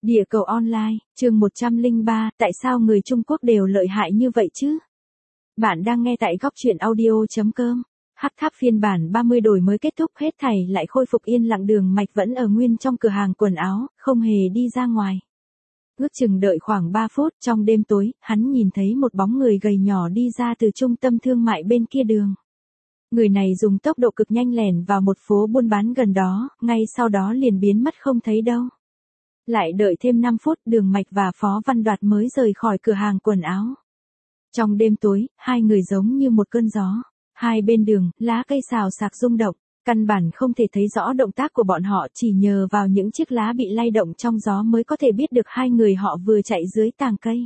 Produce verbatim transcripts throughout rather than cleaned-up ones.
Địa cầu online, chương một trăm lẻ ba, tại sao người Trung Quốc đều lợi hại như vậy chứ? Bạn đang nghe tại góc truyện audio chấm com. Hắc Tháp phiên bản ba mươi đổi mới kết thúc, hết thảy lại khôi phục yên lặng. Đường Mạch vẫn ở nguyên trong cửa hàng quần áo, không hề đi ra ngoài. Ước chừng đợi khoảng ba phút, trong đêm tối, hắn nhìn thấy một bóng người gầy nhỏ đi ra từ trung tâm thương mại bên kia đường. Người này dùng tốc độ cực nhanh lẻn vào một phố buôn bán gần đó, ngay sau đó liền biến mất không thấy đâu. Lại đợi thêm năm phút, Đường Mạch và Phó Văn Đoạt mới rời khỏi cửa hàng quần áo. Trong đêm tối, hai người giống như một cơn gió. Hai bên đường, lá cây xào xạc rung động, căn bản không thể thấy rõ động tác của bọn họ, chỉ nhờ vào những chiếc lá bị lay động trong gió mới có thể biết được hai người họ vừa chạy dưới tàng cây.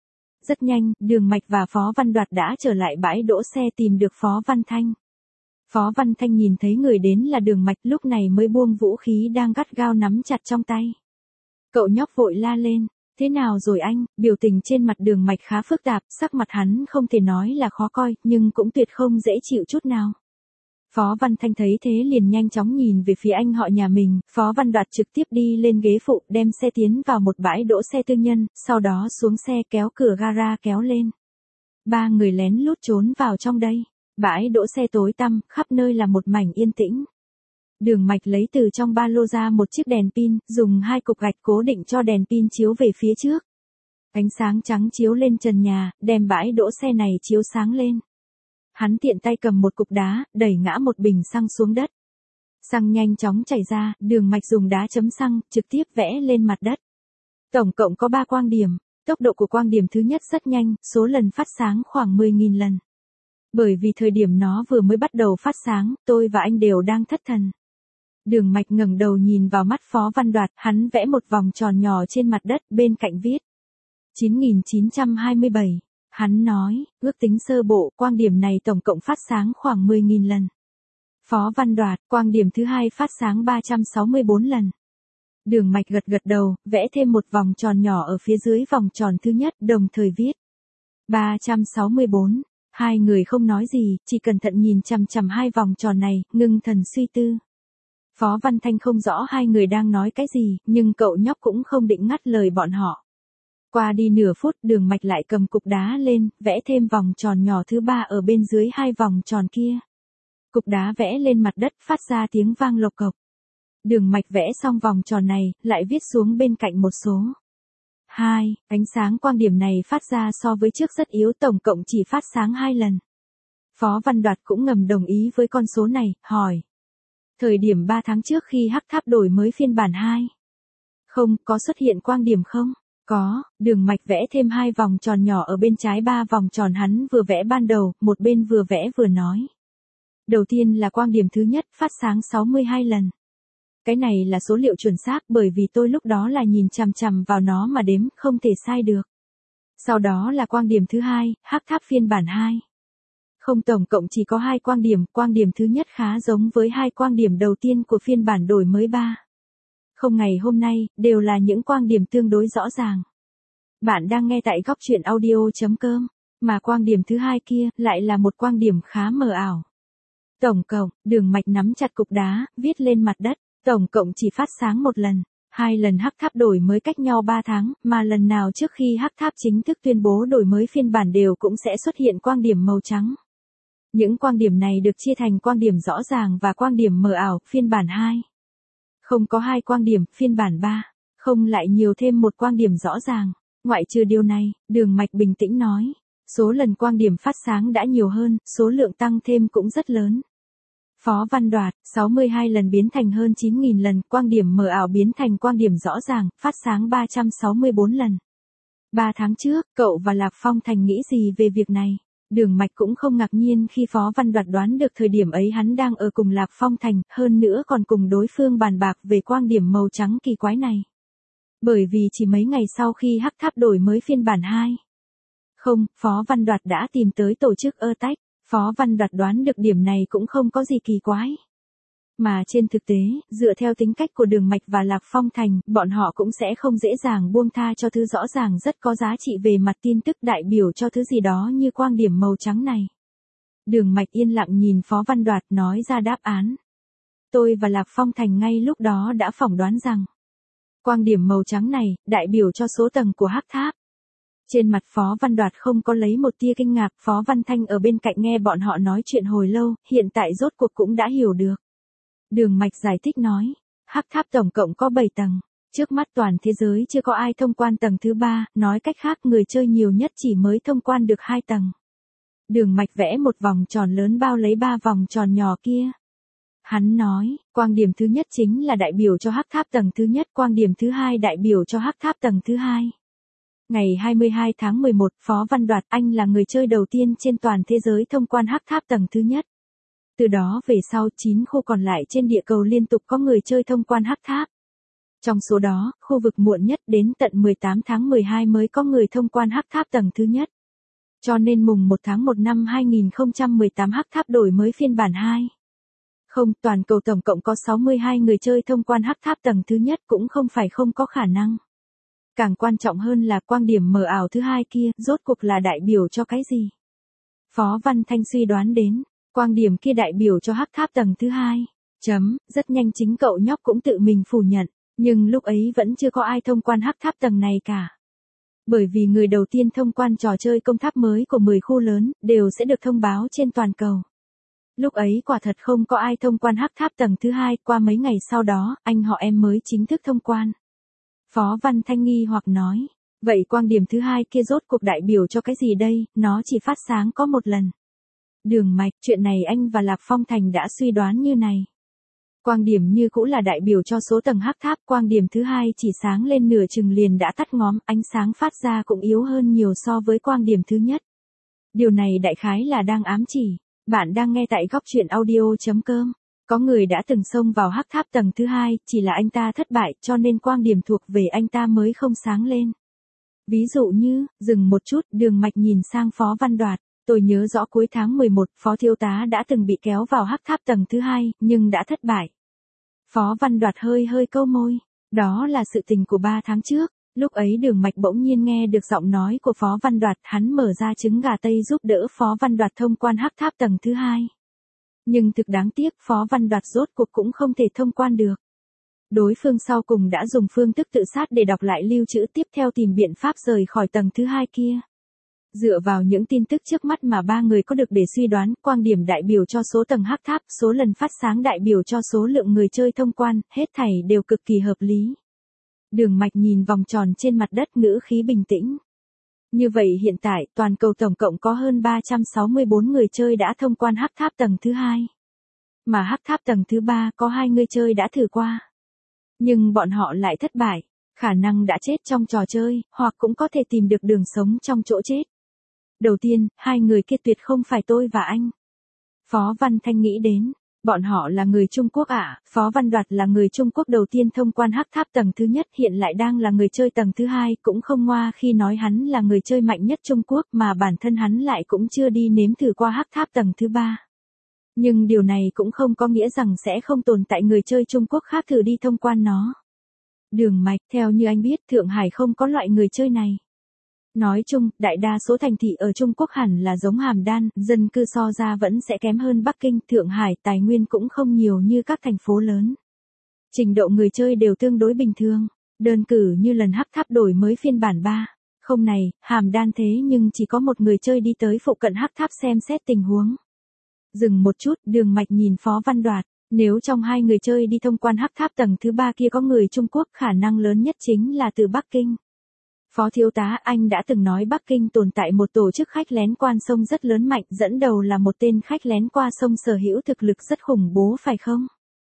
Rất nhanh, Đường Mạch và Phó Văn Đoạt đã trở lại bãi đỗ xe tìm được Phó Văn Thanh. Phó Văn Thanh nhìn thấy người đến là Đường Mạch, lúc này mới buông vũ khí đang gắt gao nắm chặt trong tay. Cậu nhóc vội la lên, thế nào rồi anh? Biểu tình trên mặt Đường Mạch khá phức tạp, sắc mặt hắn không thể nói là khó coi, nhưng cũng tuyệt không dễ chịu chút nào. Phó Văn Thanh thấy thế liền nhanh chóng nhìn về phía anh họ nhà mình, Phó Văn Đoạt trực tiếp đi lên ghế phụ, đem xe tiến vào một bãi đỗ xe tư nhân, sau đó xuống xe kéo cửa gara kéo lên. Ba người lén lút trốn vào trong đây. Bãi đỗ xe tối tăm, khắp nơi là một mảnh yên tĩnh. Đường Mạch lấy từ trong ba lô ra một chiếc đèn pin, dùng hai cục gạch cố định cho đèn pin chiếu về phía trước. Ánh sáng trắng chiếu lên trần nhà, đem bãi đỗ xe này chiếu sáng lên. Hắn tiện tay cầm một cục đá, đẩy ngã một bình xăng xuống đất. Xăng nhanh chóng chảy ra, Đường Mạch dùng đá chấm xăng, trực tiếp vẽ lên mặt đất. Tổng cộng có ba quang điểm, tốc độ của quang điểm thứ nhất rất nhanh, số lần phát sáng khoảng mười nghìn lần. Bởi vì thời điểm nó vừa mới bắt đầu phát sáng, tôi và anh đều đang thất thần. Đường Mạch ngẩng đầu nhìn vào mắt Phó Văn Đoạt, hắn vẽ một vòng tròn nhỏ trên mặt đất, bên cạnh viết chín nghìn chín trăm hai mươi bảy. Hắn nói, ước tính sơ bộ, quang điểm này tổng cộng phát sáng khoảng mười nghìn lần. Phó Văn Đoạt, quang điểm thứ hai phát sáng ba trăm sáu mươi bốn lần. Đường Mạch gật gật đầu, vẽ thêm một vòng tròn nhỏ ở phía dưới vòng tròn thứ nhất, đồng thời viết ba trăm sáu mươi bốn. Hai người không nói gì, chỉ cẩn thận nhìn chằm chằm hai vòng tròn này, ngưng thần suy tư. Phó Văn Thanh không rõ hai người đang nói cái gì, nhưng cậu nhóc cũng không định ngắt lời bọn họ. Qua đi nửa phút, Đường Mạch lại cầm cục đá lên, vẽ thêm vòng tròn nhỏ thứ ba ở bên dưới hai vòng tròn kia. Cục đá vẽ lên mặt đất phát ra tiếng vang lộc cộc. Đường Mạch vẽ xong vòng tròn này, lại viết xuống bên cạnh một số. hai. Ánh sáng quang điểm này phát ra so với trước rất yếu, tổng cộng chỉ phát sáng hai lần. Phó Văn Đoạt cũng ngầm đồng ý với con số này, hỏi. Thời điểm ba tháng trước khi Hắc Tháp đổi mới phiên bản hai. Không, có xuất hiện quang điểm không? Có, Đường Mạch vẽ thêm hai vòng tròn nhỏ ở bên trái ba vòng tròn hắn vừa vẽ ban đầu, một bên vừa vẽ vừa nói. Đầu tiên là quang điểm thứ nhất, phát sáng sáu mươi hai lần. Cái này là số liệu chuẩn xác, bởi vì tôi lúc đó là nhìn chằm chằm vào nó mà đếm, không thể sai được. Sau đó là quang điểm thứ hai, Hắc Tháp phiên bản hai. Không, tổng cộng chỉ có hai quang điểm, quang điểm thứ nhất khá giống với hai quang điểm đầu tiên của phiên bản đổi mới ba. Không, ngày hôm nay, đều là những quang điểm tương đối rõ ràng. Bạn đang nghe tại góc truyện audio chấm com, mà quang điểm thứ hai kia, lại là một quang điểm khá mờ ảo. Tổng cộng, Đường Mạch nắm chặt cục đá, viết lên mặt đất, tổng cộng chỉ phát sáng một lần. Hai lần Hắc Tháp đổi mới cách nhau ba tháng, mà lần nào trước khi Hắc Tháp chính thức tuyên bố đổi mới phiên bản đều cũng sẽ xuất hiện quang điểm màu trắng. Những quang điểm này được chia thành quang điểm rõ ràng và quang điểm mờ ảo, phiên bản hai. Không có hai quang điểm, phiên bản ba. Không, lại nhiều thêm một quang điểm rõ ràng. Ngoại trừ điều này, Đường Mạch bình tĩnh nói. Số lần quang điểm phát sáng đã nhiều hơn, số lượng tăng thêm cũng rất lớn. Phó Văn Đoạt, sáu mươi hai lần biến thành hơn chín nghìn lần, quang điểm mờ ảo biến thành quang điểm rõ ràng, phát sáng ba trăm sáu mươi bốn lần. Ba tháng trước, cậu và Lạc Phong Thành nghĩ gì về việc này? Đường Mạch cũng không ngạc nhiên khi Phó Văn Đoạt đoán được thời điểm ấy hắn đang ở cùng Lạc Phong Thành, hơn nữa còn cùng đối phương bàn bạc về quang điểm màu trắng kỳ quái này. Bởi vì chỉ mấy ngày sau khi Hắc Tháp đổi mới phiên bản hai. Không, Phó Văn Đoạt đã tìm tới tổ chức Attack. Phó Văn Đoạt đoán được điểm này cũng không có gì kỳ quái. Mà trên thực tế, dựa theo tính cách của Đường Mạch và Lạc Phong Thành, bọn họ cũng sẽ không dễ dàng buông tha cho thứ rõ ràng rất có giá trị về mặt tin tức đại biểu cho thứ gì đó như quang điểm màu trắng này. Đường Mạch yên lặng nhìn Phó Văn Đoạt nói ra đáp án. Tôi và Lạc Phong Thành ngay lúc đó đã phỏng đoán rằng, Quang điểm màu trắng này, đại biểu cho số tầng của hắc tháp. Trên mặt Phó Văn Đoạt không có lấy một tia kinh ngạc, Phó Văn Thanh ở bên cạnh nghe bọn họ nói chuyện hồi lâu, hiện tại rốt cuộc cũng đã hiểu được. Đường Mạch giải thích nói, hắc tháp tổng cộng có bảy tầng. Trước mắt toàn thế giới chưa có ai thông quan tầng thứ ba, nói cách khác người chơi nhiều nhất chỉ mới thông quan được hai tầng. Đường Mạch vẽ một vòng tròn lớn bao lấy ba vòng tròn nhỏ kia. Hắn nói, quang điểm thứ nhất chính là đại biểu cho hắc tháp tầng thứ nhất, quang điểm thứ hai đại biểu cho hắc tháp tầng thứ hai. Ngày hai mươi hai tháng mười một, Phó Văn Đoạt, anh là người chơi đầu tiên trên toàn thế giới thông quan hắc tháp tầng thứ nhất. Từ đó về sau chín khu còn lại trên địa cầu liên tục có người chơi thông quan hắc tháp. Trong số đó, khu vực muộn nhất đến tận mười tám tháng mười hai mới có người thông quan hắc tháp tầng thứ nhất. Cho nên mùng một tháng một năm hai nghìn không trăm mười tám hắc tháp đổi mới phiên bản hai. Không, toàn cầu tổng cộng có sáu mươi hai người chơi thông quan hắc tháp tầng thứ nhất cũng không phải không có khả năng. Càng quan trọng hơn là quang điểm mờ ảo thứ hai kia, rốt cuộc là đại biểu cho cái gì? Phó Văn Thanh suy đoán đến, quang điểm kia đại biểu cho hắc tháp tầng thứ hai. Chấm, rất nhanh chính cậu nhóc cũng tự mình phủ nhận, nhưng lúc ấy vẫn chưa có ai thông quan hắc tháp tầng này cả. Bởi vì người đầu tiên thông quan trò chơi công tháp mới của mười khu lớn, đều sẽ được thông báo trên toàn cầu. Lúc ấy quả thật không có ai thông quan hắc tháp tầng thứ hai, qua mấy ngày sau đó, anh họ em mới chính thức thông quan. Phó Văn Thanh nghi hoặc nói, vậy quang điểm thứ hai kia rốt cuộc đại biểu cho cái gì đây, nó chỉ phát sáng có một lần. Đường Mạch, chuyện này anh và Lạc Phong Thành đã suy đoán như này. Quang điểm như cũ là đại biểu cho số tầng hắc tháp, quang điểm thứ hai chỉ sáng lên nửa chừng liền đã tắt ngóm, ánh sáng phát ra cũng yếu hơn nhiều so với quang điểm thứ nhất. Điều này đại khái là đang ám chỉ, bạn đang nghe tại góc truyện audio chấm com. Có người đã từng xông vào hắc tháp tầng thứ hai, chỉ là anh ta thất bại cho nên quang điểm thuộc về anh ta mới không sáng lên. Ví dụ như, dừng một chút, Đường Mạch nhìn sang Phó Văn Đoạt, tôi nhớ rõ cuối tháng mười một, Phó Thiếu tá đã từng bị kéo vào hắc tháp tầng thứ hai, nhưng đã thất bại. Phó Văn Đoạt hơi hơi câu môi, đó là sự tình của ba tháng trước, lúc ấy Đường Mạch bỗng nhiên nghe được giọng nói của Phó Văn Đoạt, hắn mở ra trứng gà Tây giúp đỡ Phó Văn Đoạt thông quan hắc tháp tầng thứ hai. Nhưng thực đáng tiếc Phó Văn Đoạt rốt cuộc cũng không thể thông quan được. Đối phương sau cùng đã dùng phương thức tự sát để đọc lại lưu trữ tiếp theo tìm biện pháp rời khỏi tầng thứ hai kia. Dựa vào những tin tức trước mắt mà ba người có được để suy đoán, quang điểm đại biểu cho số tầng hắc tháp, số lần phát sáng đại biểu cho số lượng người chơi thông quan, hết thảy đều cực kỳ hợp lý. Đường Mạch nhìn vòng tròn trên mặt đất ngữ khí bình tĩnh. Như vậy hiện tại, toàn cầu tổng cộng có hơn ba trăm sáu mươi bốn người chơi đã thông quan hắc tháp tầng thứ hai. Mà hắc tháp tầng thứ ba có hai người chơi đã thử qua. Nhưng bọn họ lại thất bại, khả năng đã chết trong trò chơi, hoặc cũng có thể tìm được đường sống trong chỗ chết. Đầu tiên, hai người kia tuyệt không phải tôi và anh. Phó Văn Thanh nghĩ đến, bọn họ là người Trung Quốc ạ, à? Phó Văn Đoạt là người Trung Quốc đầu tiên thông quan hắc tháp tầng thứ nhất, hiện lại đang là người chơi tầng thứ hai, cũng không ngoa khi nói hắn là người chơi mạnh nhất Trung Quốc mà bản thân hắn lại cũng chưa đi nếm thử qua hắc tháp tầng thứ ba. Nhưng điều này cũng không có nghĩa rằng sẽ không tồn tại người chơi Trung Quốc khác thử đi thông quan nó. Đường Mạch, theo như anh biết, Thượng Hải không có loại người chơi này. Nói chung, đại đa số thành thị ở Trung Quốc hẳn là giống Hàm Đan, dân cư so ra vẫn sẽ kém hơn Bắc Kinh, Thượng Hải, tài nguyên cũng không nhiều như các thành phố lớn. Trình độ người chơi đều tương đối bình thường, đơn cử như lần hắc tháp đổi mới phiên bản ba. Không này, Hàm Đan thế nhưng chỉ có một người chơi đi tới phụ cận hắc tháp xem xét tình huống. Dừng một chút, Đường Mạch nhìn Phó Văn Đoạt, nếu trong hai người chơi đi thông quan hắc tháp tầng thứ ba kia có người Trung Quốc, khả năng lớn nhất chính là từ Bắc Kinh. Phó Thiếu tá, anh đã từng nói Bắc Kinh tồn tại một tổ chức khách lén qua sông rất lớn mạnh, dẫn đầu là một tên khách lén qua sông sở hữu thực lực rất khủng bố phải không?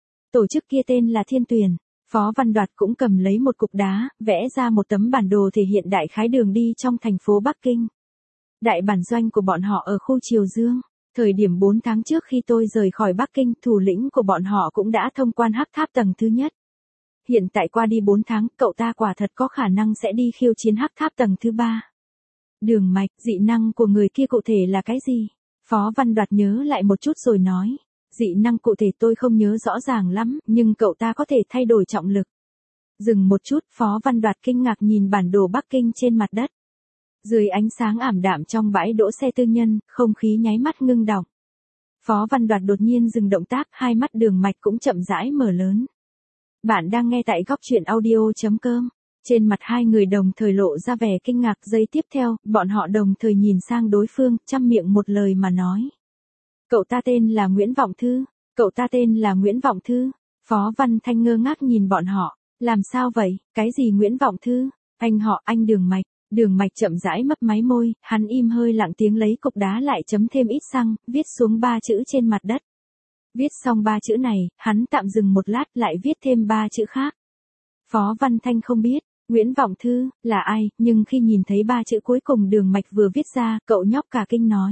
Tổ chức kia tên là Thiên Tuyền. Phó Văn Đoạt cũng cầm lấy một cục đá, vẽ ra một tấm bản đồ thể hiện đại khái đường đi trong thành phố Bắc Kinh. Đại bản doanh của bọn họ ở khu Triều Dương. Thời điểm bốn tháng trước khi tôi rời khỏi Bắc Kinh, thủ lĩnh của bọn họ cũng đã thông quan hắc tháp tầng thứ nhất. Hiện tại qua đi bốn tháng, cậu ta quả thật có khả năng sẽ đi khiêu chiến hắc tháp tầng thứ ba. Đường Mạch, dị năng của người kia cụ thể là cái gì? Phó Văn Đoạt nhớ lại một chút rồi nói. Dị năng cụ thể tôi không nhớ rõ ràng lắm, nhưng cậu ta có thể thay đổi trọng lực. Dừng một chút, Phó Văn Đoạt kinh ngạc nhìn bản đồ Bắc Kinh trên mặt đất. Dưới ánh sáng ảm đạm trong bãi đỗ xe tư nhân, không khí nháy mắt ngưng đọng. Phó Văn Đoạt đột nhiên dừng động tác, hai mắt Đường Mạch cũng chậm rãi mở lớn. Bạn đang nghe tại góc chuyện audio chấm com. Trên mặt hai người đồng thời lộ ra vẻ kinh ngạc, giây tiếp theo, bọn họ đồng thời nhìn sang đối phương, trăm miệng một lời mà nói. Cậu ta tên là Nguyễn Vọng Thư, cậu ta tên là Nguyễn Vọng Thư. Phó Văn Thanh ngơ ngác nhìn bọn họ, làm sao vậy, cái gì Nguyễn Vọng Thư, anh họ, anh Đường Mạch. Đường Mạch chậm rãi mấp máy môi, hắn im hơi lặng tiếng lấy cục đá lại chấm thêm ít xăng, viết xuống ba chữ trên mặt đất. Viết xong ba chữ này, hắn tạm dừng một lát lại viết thêm ba chữ khác. Phó Văn Thanh không biết, Nguyễn Vọng Thư, là ai, nhưng khi nhìn thấy ba chữ cuối cùng Đường Mạch vừa viết ra, cậu nhóc cả kinh nói.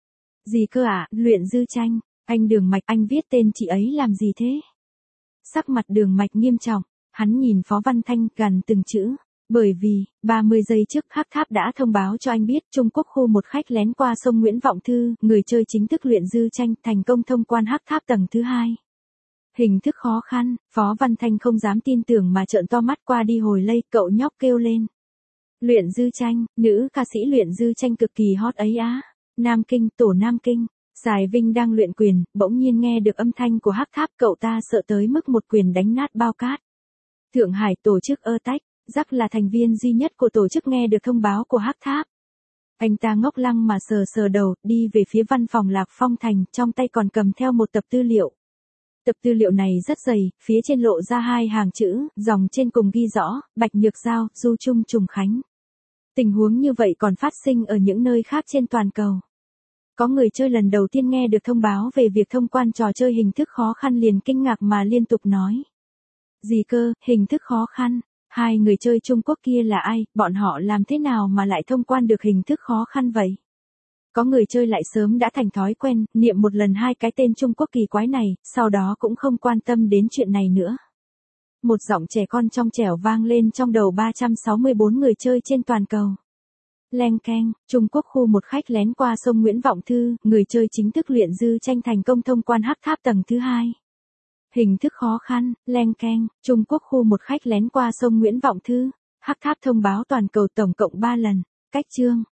Gì cơ ạ, à? Luyện Dư Tranh, anh Đường Mạch, anh viết tên chị ấy làm gì thế? Sắc mặt Đường Mạch nghiêm trọng, hắn nhìn Phó Văn Thanh gần từng chữ. Bởi vì, ba mươi giây trước Hắc Tháp đã thông báo cho anh biết Trung Quốc khu một khách lén qua sông Nguyễn Vọng Thư, người chơi chính thức Luyện Dư Tranh thành công thông quan Hắc Tháp tầng thứ hai. Hình thức khó khăn, Phó Văn Thanh không dám tin tưởng mà trợn to mắt qua đi hồi lây, cậu nhóc kêu lên. Luyện Dư Tranh, nữ ca sĩ Luyện Dư Tranh cực kỳ hot ấy á. Nam Kinh, tổ Nam Kinh, Sài Vinh đang luyện quyền, bỗng nhiên nghe được âm thanh của Hắc Tháp, cậu ta sợ tới mức một quyền đánh nát bao cát. Thượng Hải tổ chức Attack. Jack là thành viên duy nhất của tổ chức nghe được thông báo của Hắc Tháp. Anh ta ngốc lăng mà sờ sờ đầu, đi về phía văn phòng Lạc Phong Thành, trong tay còn cầm theo một tập tư liệu. Tập tư liệu này rất dày, phía trên lộ ra hai hàng chữ, dòng trên cùng ghi rõ, Bạch Nhược Giao, Du Trung Trùng Khánh. Tình huống như vậy còn phát sinh ở những nơi khác trên toàn cầu. Có người chơi lần đầu tiên nghe được thông báo về việc thông quan trò chơi hình thức khó khăn liền kinh ngạc mà liên tục nói. Gì cơ, hình thức khó khăn? Hai người chơi Trung Quốc kia là ai, bọn họ làm thế nào mà lại thông quan được hình thức khó khăn vậy? Có người chơi lại sớm đã thành thói quen, niệm một lần hai cái tên Trung Quốc kỳ quái này, sau đó cũng không quan tâm đến chuyện này nữa. Một giọng trẻ con trong trẻo vang lên trong đầu ba trăm sáu mươi bốn người chơi trên toàn cầu. Leng keng, Trung Quốc khu một khách lén qua sông Nguyễn Vọng Thư, người chơi chính thức Luyện Dư Tranh thành công thông quan Hắc Tháp tầng thứ hai. Hình thức khó khăn, leng keng, Trung Quốc khu một khách lén qua sông Nguyễn Vọng Thư, Hắc Tháp thông báo toàn cầu tổng cộng ba lần. Cách chương